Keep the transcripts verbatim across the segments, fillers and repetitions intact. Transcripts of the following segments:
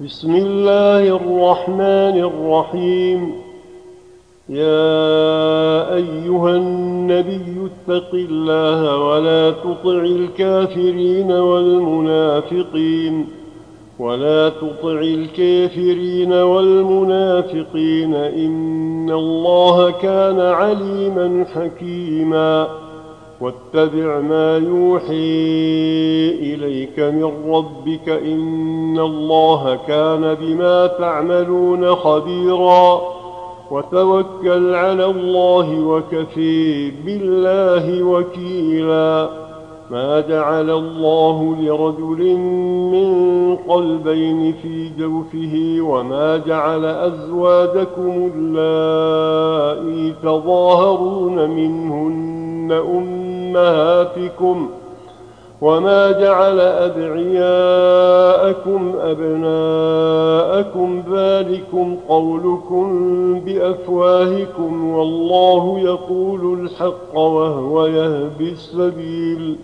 بسم الله الرحمن الرحيم. يا أيها النبي اتق الله ولا تطع الكافرين والمنافقين ولا تطع الكافرين والمنافقين إن الله كان عليما حكيما. واتبع ما يوحي إليك من ربك إن الله كان بما تعملون خبيرا. وتوكل على الله وكفي بالله وكيلا. ما جعل الله لرجل من قلبين في جوفه وما جعل أزواجكم اللائي تظاهرون منهن أمهاتكم وما جعل أدعياءكم أبناءكم ذلكم قولكم بأفواهكم والله يقول الحق وهو يهدي السبيل.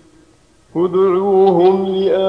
ادعوهم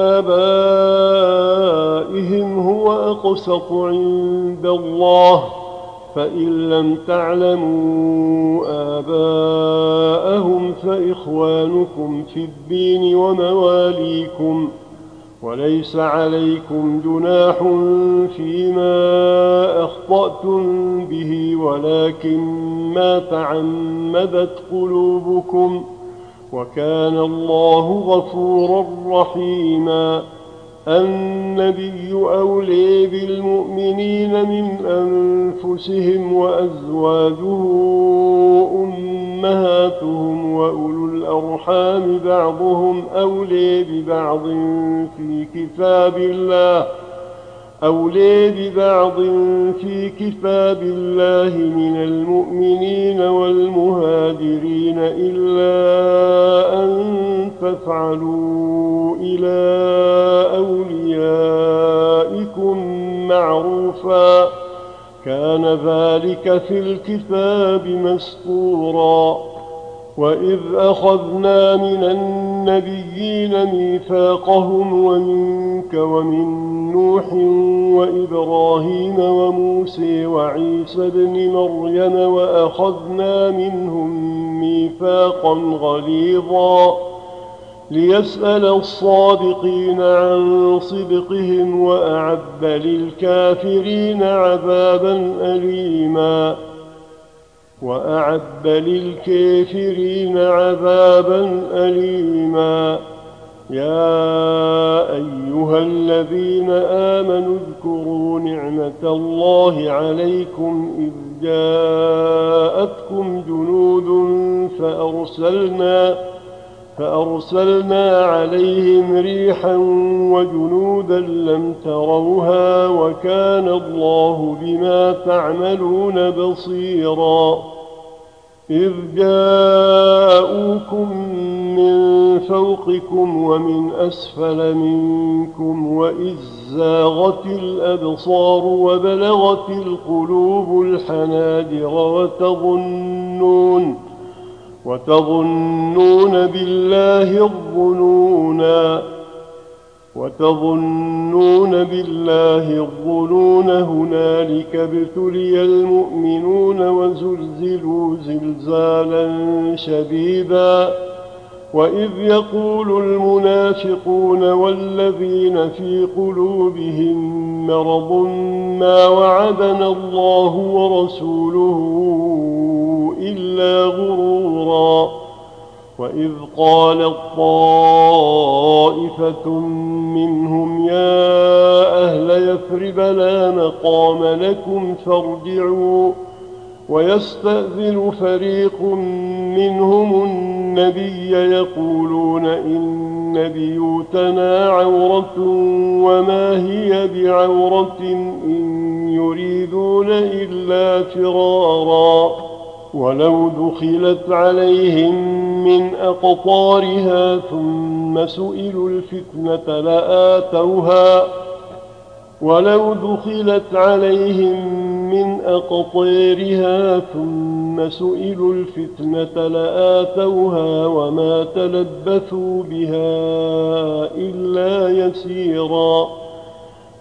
لآبائهم هو أقسط عند الله فإن لم تعلموا آباءهم فإخوانكم في الدين ومواليكم وليس عليكم جناح فيما أخطأتم به ولكن ما تعمدت قلوبكم وكان الله غفورا رحيما. النبي أولي بالمؤمنين من أنفسهم وأزواجه أمهاتهم وأولو الأرحام بعضهم أولي ببعض في كتاب الله أولي ببعض في كتاب الله من المؤمنين والمهاجرين إلا أن تفعلوا إلى أوليائكم معروفا كان ذلك في الكتاب مسطورا. وإذ أخذنا من النبيين ميثاقهم ومنك ومن نوح وإبراهيم وموسى وعيسى بن مريم وأخذنا منهم ميثاقا غليظا ليسأل الصادقين عن صدقهم وأعد للكافرين عذابا أليما وأعد للكافرين عذابا أليما. يا أيها الذين آمنوا اذكروا نعمة الله عليكم إذ جاءتكم جنود فأرسلنا فأرسلنا عليهم ريحا وجنودا لم تروها وكان الله بما تعملون بصيرا. إذ جاءوكم من فوقكم ومن أسفل منكم وإذ زاغت الأبصار وبلغت القلوب الحناجر وتظنون وتظنون بالله الظنونا وتظنون بالله الظنون هنالك ابتلي المؤمنون وزلزلوا زلزالا شديدا. وإذ يقول المنافقون والذين في قلوبهم مرض ما وعدنا الله ورسوله إلا غرورا. وإذ قالت طائفة منهم يا أهل يثرب لا مقام لكم فارجعوا ويستأذن فريق منهم النبي يقولون إن بيوتنا عورة وما هي بعورة إن يريدون إلا فرارا. ولو دخلت عليهم من أقطارها ثم سئلوا الفتنة لآتوها ولو دخلت عليهم من أقطارها ثم سئلوا الفتنة لآتوها وما تلبثوا بها إلا يسيرا.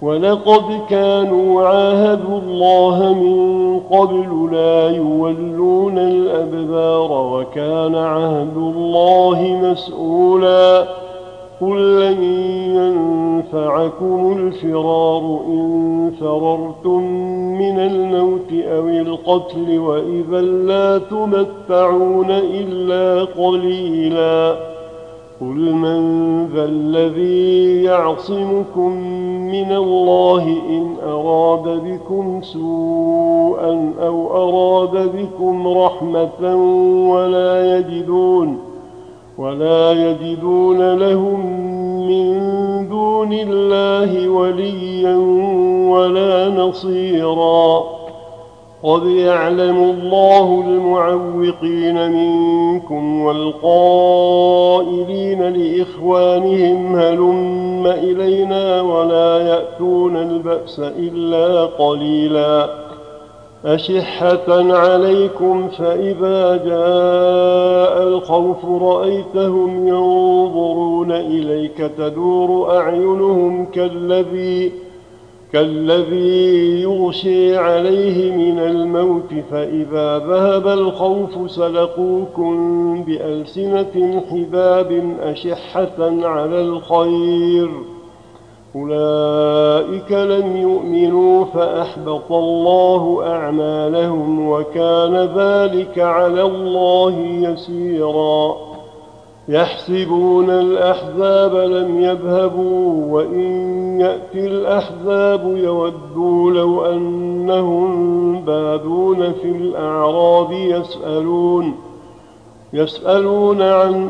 ولقد كانوا عاهدوا الله من قبل لا يولون الأدبار وكان عهد الله مسؤولا قل لن ينفعكم الفرار إن فررتم من الموت أو القتل وإذا لا تمتعون إلا قليلا قل من ذا الذي يعصمكم من الله إن أراد بكم سوءا أو أراد بكم رحمة ولا يجدون ولا يجدون لهم من دون الله وليا ولا نصيرا قد يعلم الله المعوقين منكم والقائلين لإخوانهم هلم إلينا ولا يأتون البأس إلا قليلا أشحة عليكم فإذا جاء الخوف رأيتهم ينظرون إليك تدور أعينهم كالذي كالذي يغشي عليه من الموت فإذا ذهب الخوف سلقوكم بألسنة حباب أشحة على الخير أولئك لم يؤمنوا فأحبط الله أعمالهم وكان ذلك على الله يسيرا يحسبون الأحزاب لم يذهبوا وإن يأتي الأحزاب يودوا لو أنهم بادون في الأعراب يسألون يسألون عن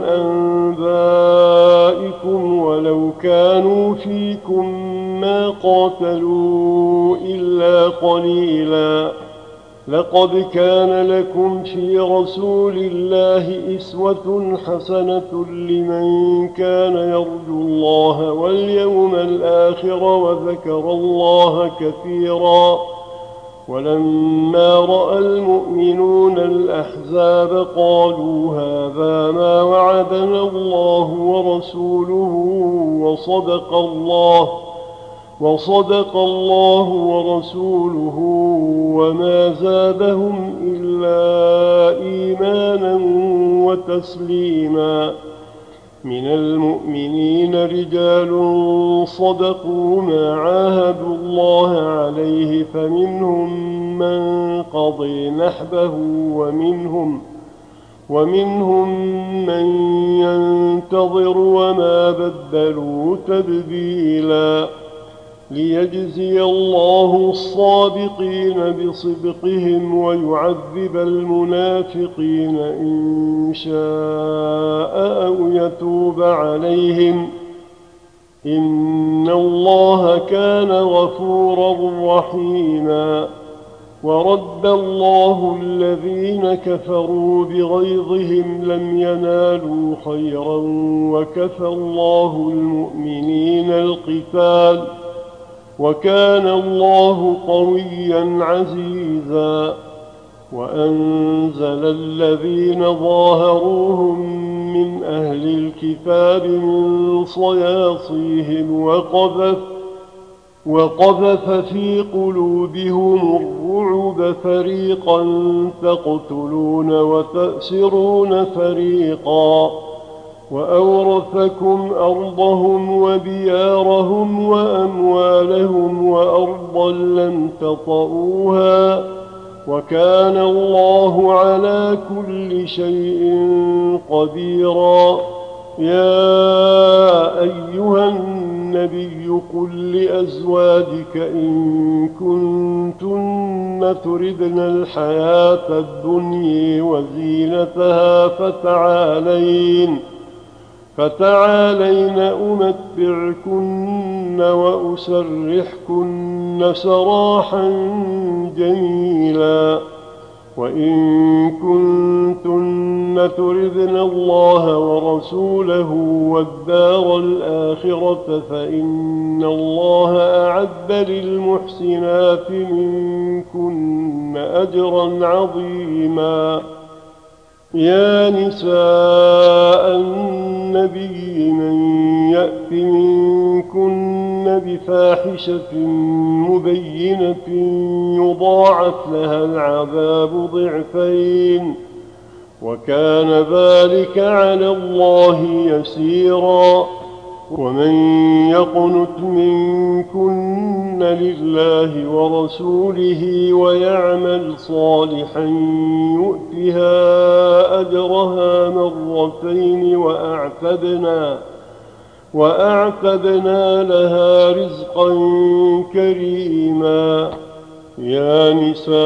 أنبائكم ولو كانوا فيكم ما قاتلوا إلا قليلا لقد كان لكم في رسول الله أسوة حسنة لمن كان يرجو الله واليوم الآخر وذكر الله كثيرا ولما رأى المؤمنون الأحزاب قالوا هذا ما وعدنا الله ورسوله وصدق الله وصدق الله ورسوله وما زادهم إلا إيمانا وتسليما من المؤمنين رجال صدقوا ما عاهدوا الله عليه فمنهم من قضي نحبه ومنهم ومنهم من ينتظر وما بدلوا تبديلا ليجزي الله الصادقين بصدقهم ويعذب المنافقين إن شاء أو يتوب عليهم إن الله كان غفورا رحيما ورد الله الذين كفروا بغيظهم لم ينالوا خيرا وكفى الله المؤمنين القتال وكان الله قويا عزيزا وأنزل الذين ظاهروهم من أهل الكتاب من صياصيهم وقذف وقذف في قلوبهم الرعب فريقا تقتلون وتأسرون فريقا وأورثكم أرضهم وديارهم وأموالهم وأرضا لم تطئوها وكان الله على كل شيء قديرا يا أيها النبي قل لأزواجك إن كنتن تردن الحياة الدنيا وزينتها فتعالين فتعالين أمتعكن وأسرحكن سراحا جميلا وإن كنتن تردن الله ورسوله والدار الآخرة فإن الله أعد للمحسنات منكن أجرا عظيما يا نساء النبي من يأت منكن بفاحشة مبينة يضاعف لها العذاب ضعفين وكان ذلك على الله يسيرا. ومن يقنت منكن لله ورسوله ويعمل صالحا يؤتها أجرها مرتين وأعتدنا, وأعتدنا لها رزقا كريما. يا نساء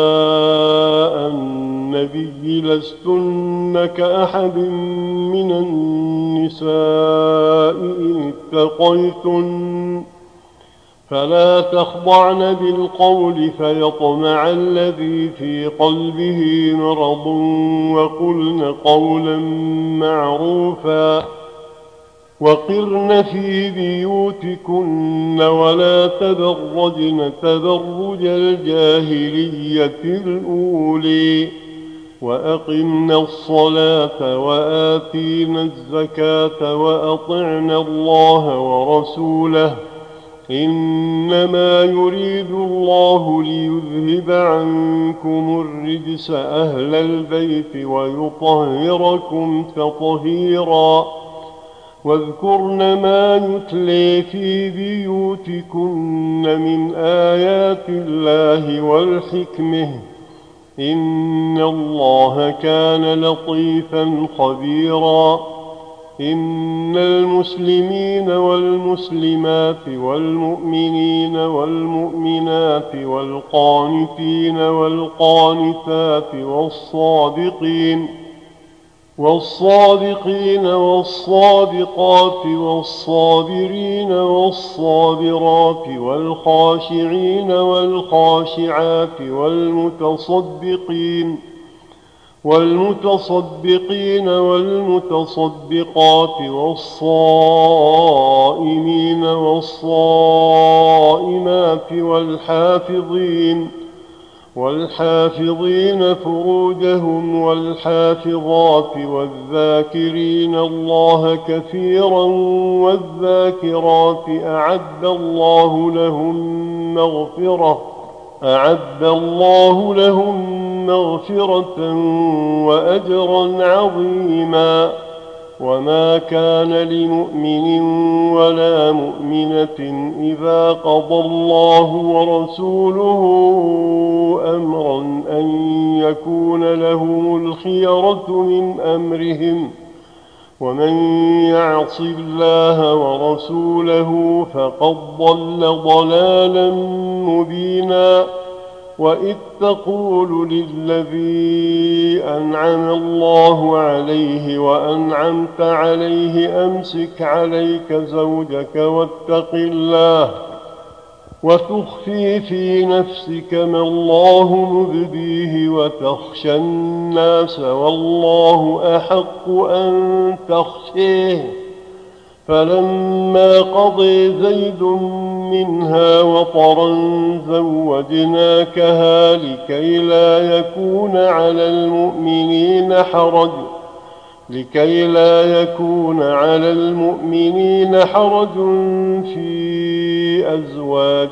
النبي لستن كأحد من النساء إن اتقيتن فلا تخضعن بالقول فيطمع الذي في قلبه مرض وقلن قولا معروفا وقرن في بيوتكن ولا تبرجن تبرج الجاهلية الأولي وأقمن الصلاة وآتينا الزكاة وأطعنا الله ورسوله إنما يريد الله ليذهب عنكم الرجس أهل البيت ويطهركم تطهيرا. واذكرن ما يتلي في بيوتكن من آيات الله والحكمة إن الله كان لطيفا خبيرا. إن المسلمين والمسلمات والمؤمنين والمؤمنات والقانتين والقانتات والصادقين والصادقين والصادقات والصابرين والصابرات والخاشعين والخاشعات والمتصدقين والمتصدقين والمتصدقات والصائمين والصائمات والحافظين والحافظين فروجهم والحافظات والذاكرين الله كثيرا والذاكرات أعد الله لهم مغفرة أعد الله لهم مغفرة وأجرا عظيما. وما كان لمؤمن ولا مؤمنة إذا قضى الله ورسوله أمرا أن يكون لهم الخيرة من أمرهم ومن يعص الله ورسوله فقد ضل ضلالا مبينا. وإذ تقول للذي أنعم الله عليه وأنعمت عليه أمسك عليك زوجك واتق الله وتخفي في نفسك ما الله مبديه وتخشى الناس والله أحق أن تخشيه فلما قضي زيد منها وطرا زوجناكها لكي لا يكون على المؤمنين حرج لكي لا يكون على المؤمنين حرج في أزواج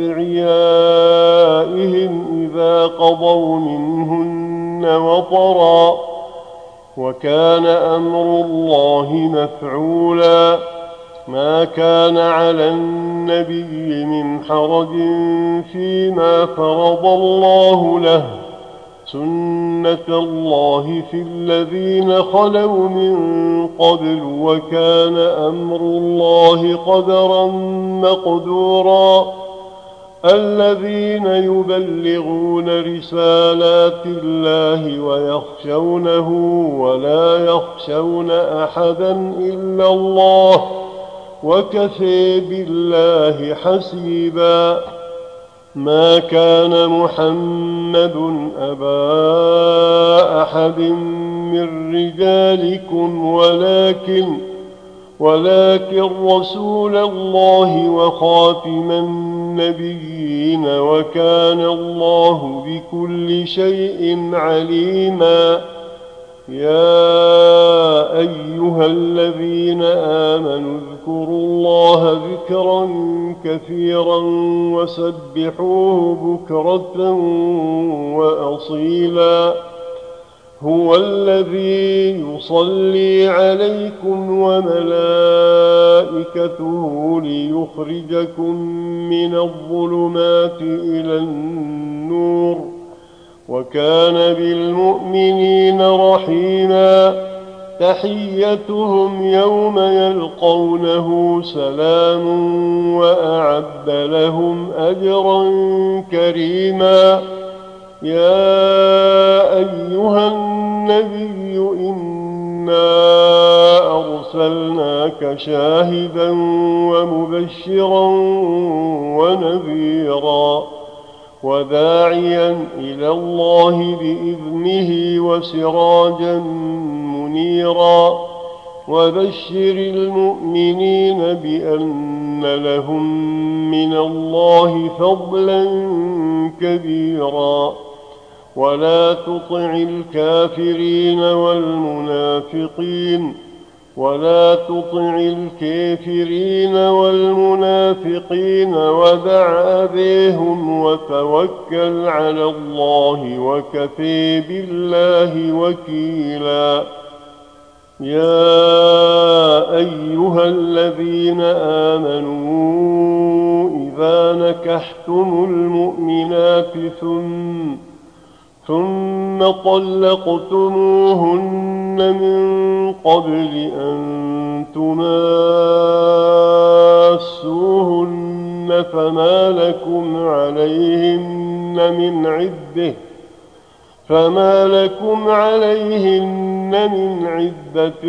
أدعيائهم إذا قضوا منهن وطرا وكان أمر الله مفعولا. ما كان على النبي من حرج فيما فرض الله له سنة الله في الذين خلوا من قبل وكان أمر الله قدرا مقدورا. الذين يبلغون رسالات الله ويخشونه ولا يخشون أحدا إلا الله وكفى بالله حسيبا. ما كان محمد أبا أحد من رجالكم ولكن ولكن رسول الله وخاتم النبيين وكان الله بكل شيء عليما. يا أيها الذين آمنوا اذكروا الله ذكرا كثيرا وسبحوه بكرة وأصيلا هو الذي يصلي عليكم وملائكته ليخرجكم من الظلمات إلى النور وكان بالمؤمنين رحيما تحيتهم يوم يلقونه سلام وأعد لهم أجرا كريما يا أيها النبي إنا أرسلناك شاهدا ومبشرا ونذيرا وداعيا إلى الله بإذنه وسراجا منيرا وبشر المؤمنين بأن لهم من الله فضلا كبيرا ولا تطع الكافرين والمنافقين ولا تطع الكافرين والمنافقين ودع أذيهم وتوكل على الله وكفى بالله وكيلا يا أيها الذين آمنوا إذا نكحتم المؤمنات ثم ثم طلقتموهن من قبل أن تماسوهن فما لكم عليهن من عدة فما لكم عليهن من عدة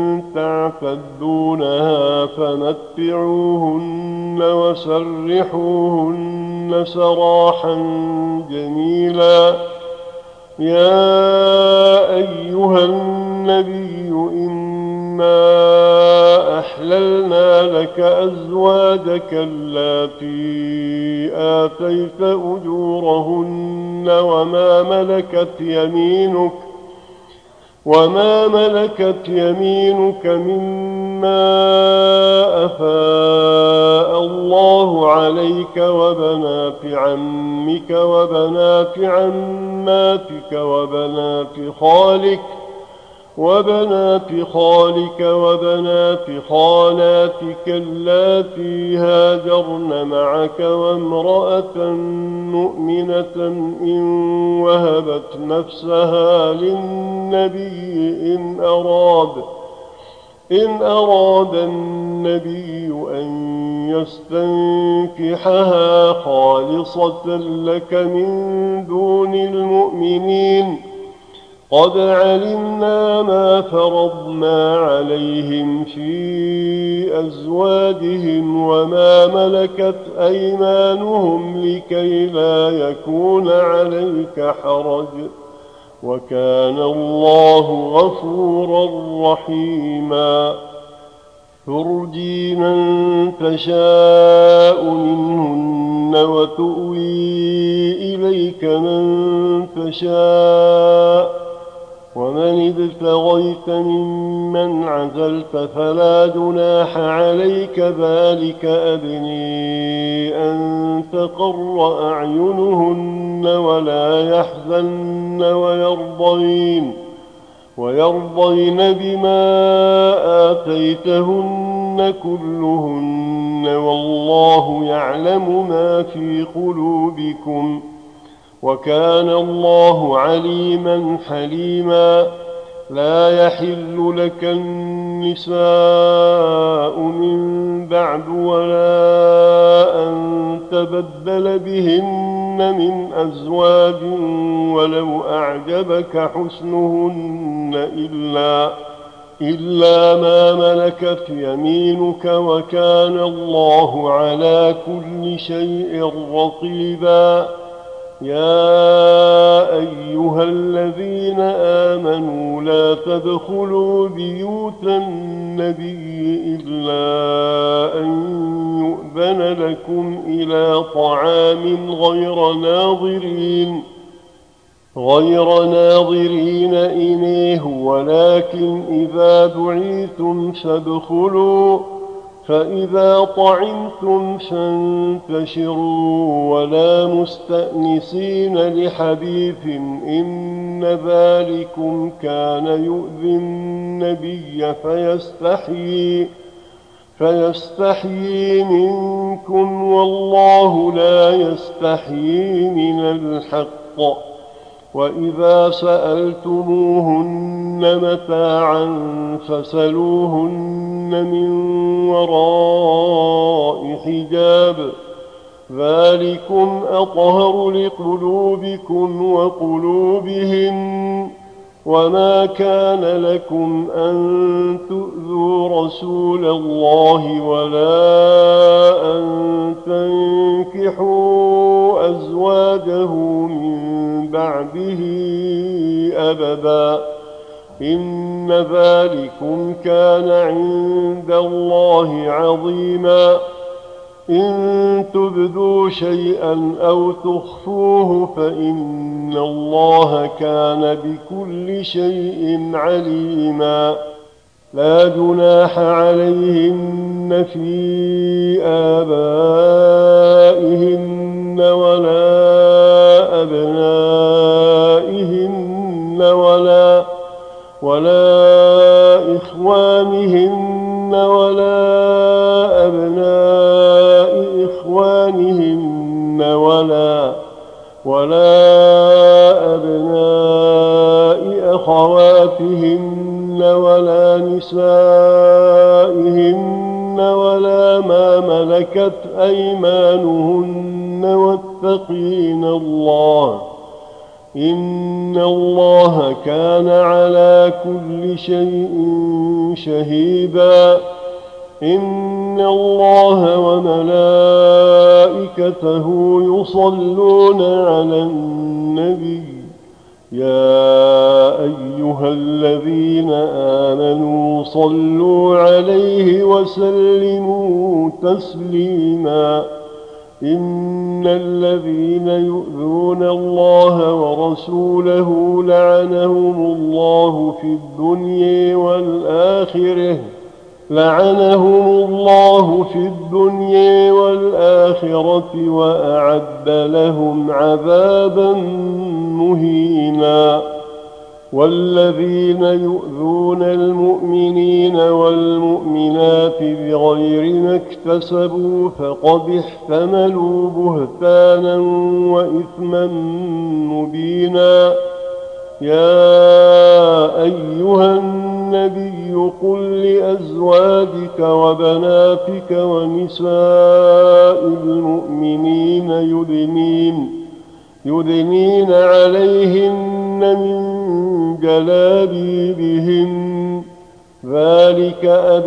تعتدونها فمتعوهن وسرحوهن سراحا جميلا يا أيها النبي إنا أحللنا لك أزواجك اللاتي آتيت أجورهن وما ملكت يمينك وما ملكت يمينك مما أفاء الله عليك وبنات عمك وبنات عماتك وبنات خالك وبنات خالك وبنات خالاتك اللاتي هاجرن معك وامرأة مؤمنة إن وهبت نفسها للنبي إن أراد إن أراد النبي أن يستنكحها خالصة لك من دون المؤمنين قد علمنا ما فرضنا عليهم في أزواجهم وما ملكت أيمانهم لكي لا يكون عليك حرج وكان الله غفورا رحيما ترجي من تشاء منهن وتؤوي إليك من تشاء ومن ابتغيت ممن عزلت فلا جناح عليك ذلك أدني أن تقر أعينهن ولا يحزن ويرضين ويرضين بما آتيتهن كلهن والله يعلم ما في قلوبكم وكان الله عليما حليما لا يحل لك النساء من بعد ولا أن تبدل بهن من أزواج ولو أعجبك حسنهن إلا إلا ما ملكت يمينك وكان الله على كل شيء رقيبا يا أيها الذين آمنوا لا تدخلوا بيوت النبي إلا أن يؤذن لكم إلى طعام غير ناظرين غير ناظرين إليه، ولكن إذا دعيتم فادخلوا، فإذا طعمتم فانتشروا ولا مستأنسين لحديث، إن ذلكم كان يؤذي النبي فيستحيي فيستحيي منكم، والله لا يستحيي من الحق. وإذا سألتموهن متاعا فاسألوهن من وراء حجاب، ذلكم أطهر لقلوبكم وقلوبهن. وما كان لكم أن تؤذوا رسول الله ولا أن تنكحوا أزواجه من بعده أبدا، إن ذلكم كان عند الله عظيما. إن تبدوا شيئا أو تخفوه فإن الله كان بكل شيء عليما. لا جناح عليهن في آبائهن ولا أبنائهن ولا ولا إخوانهن ولا أبناء إخوانهن ولا ولا أبناء أخواتهن ولا نسائهن ولا ما ملكت أيمانهن، واتقين الله، إن الله كان على كل شيء شهيدا. إن الله وملائكته يصلون على النبي، يا أيها الذين آمنوا صلوا عليه وسلموا تسليما. إن الذين يؤذون الله ورسوله لعنهم الله في الدنيا والآخرة لعنهم الله في الدنيا والآخرة وأعد لهم عذابا مهينا. والذين يؤذون المؤمنين والمؤمنات بغير ما اكتسبوا فقد احتملوا بهتانا وإثما مبينا. يا أيها النبي قل لأزواجك وبناتك ونساء المؤمنين يدنين يدنين عليهن من جلابيبهن، ذلك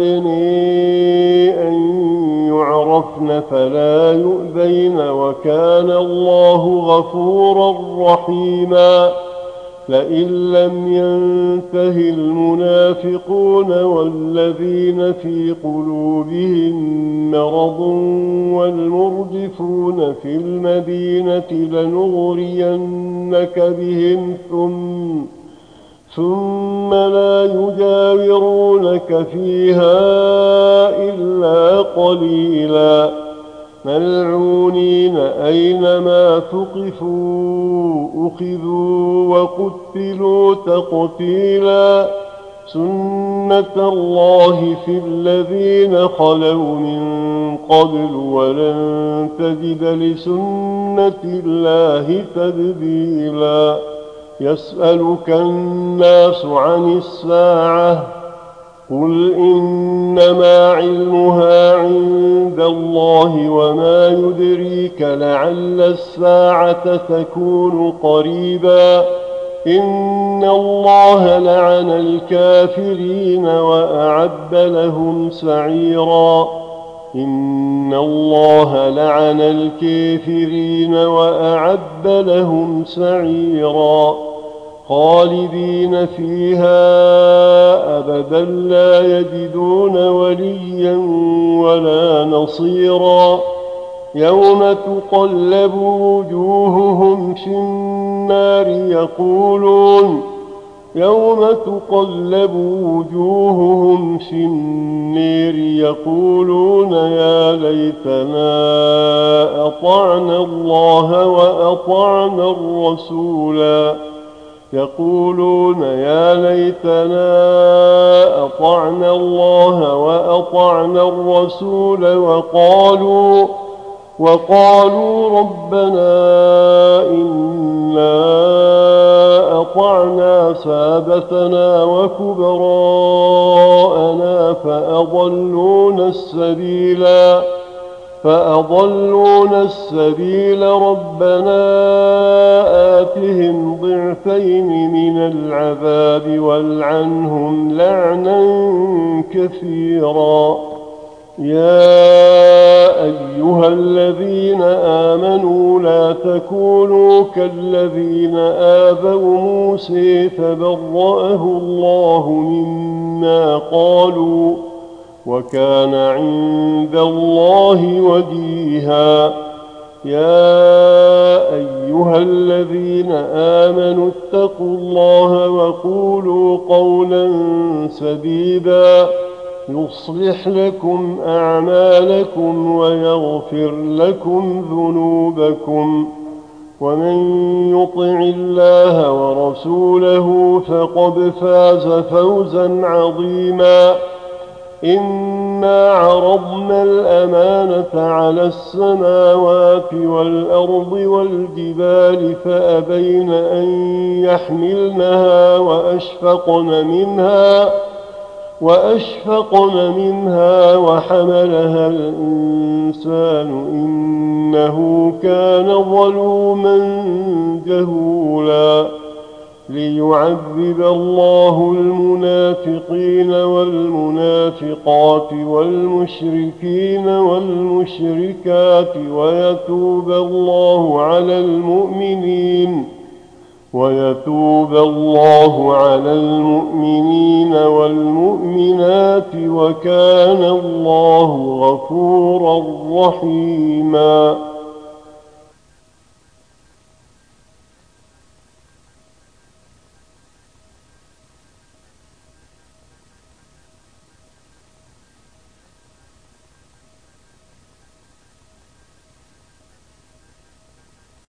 أدني أن يعرفن فلا يؤذين، وكان الله غفورا رحيما. لئن لم ينته المنافقون والذين في قلوبهم مرض والمرجفون في المدينة لنغرينك بهم ثم ثم لا يجاورونك فيها إلا قليلا، ملعونين أينما ثقفوا أخذوا وقتلوا تقتيلا. سنة الله في الذين خلوا من قبل ولن تجد لسنة الله تبديلا. يسألك الناس عن الساعة قل إنما علمها عند الله وما يدريك لعل الساعة تكون قريبا. إن الله لعن الكافرين وأعد لهم سعيرا. إن الله لعن الكافرين وأعد لهم سعيرا خالدين فيها أبدا لا يجدون وليا ولا نصيرا. يوم تقلب وجوههم في النار النار يقولون يوم تقلب وجوههم في النير يقولون يا ليتنا أطعنا الله وأطعنا الرسولا يقولون يا ليتنا أطعنا الله وأطعنا الرسول وقالوا وقالوا ربنا إنا أطعنا سادتنا وكبراءنا فأضلونا السبيلا فأضلونا السبيل ربنا آتهم ضعفين من العذاب والعنهم لعنا كثيرا. يا أيها الذين آمنوا لا تكونوا كالذين آذوا موسى فبرأه الله مما قالوا وكان عند الله وجيها. يا أيها الذين آمنوا اتقوا الله وقولوا قولا سديدا يصلح لكم أعمالكم ويغفر لكم ذنوبكم ومن يطع الله ورسوله فقد فاز فوزا عظيما. إنا عرضنا الأمانة على السماوات والأرض والجبال فأبين أن يحملنها وأشفقن منها وأشفقن منها وحملها الإنسان إنه كان ظلوما جهولا. ليعذب الله المنافقين والمنافقات والمشركين والمشركات ويتوب الله على المؤمنين ويتوب الله على المؤمنين والمؤمنات وكان الله غفورا رحيما.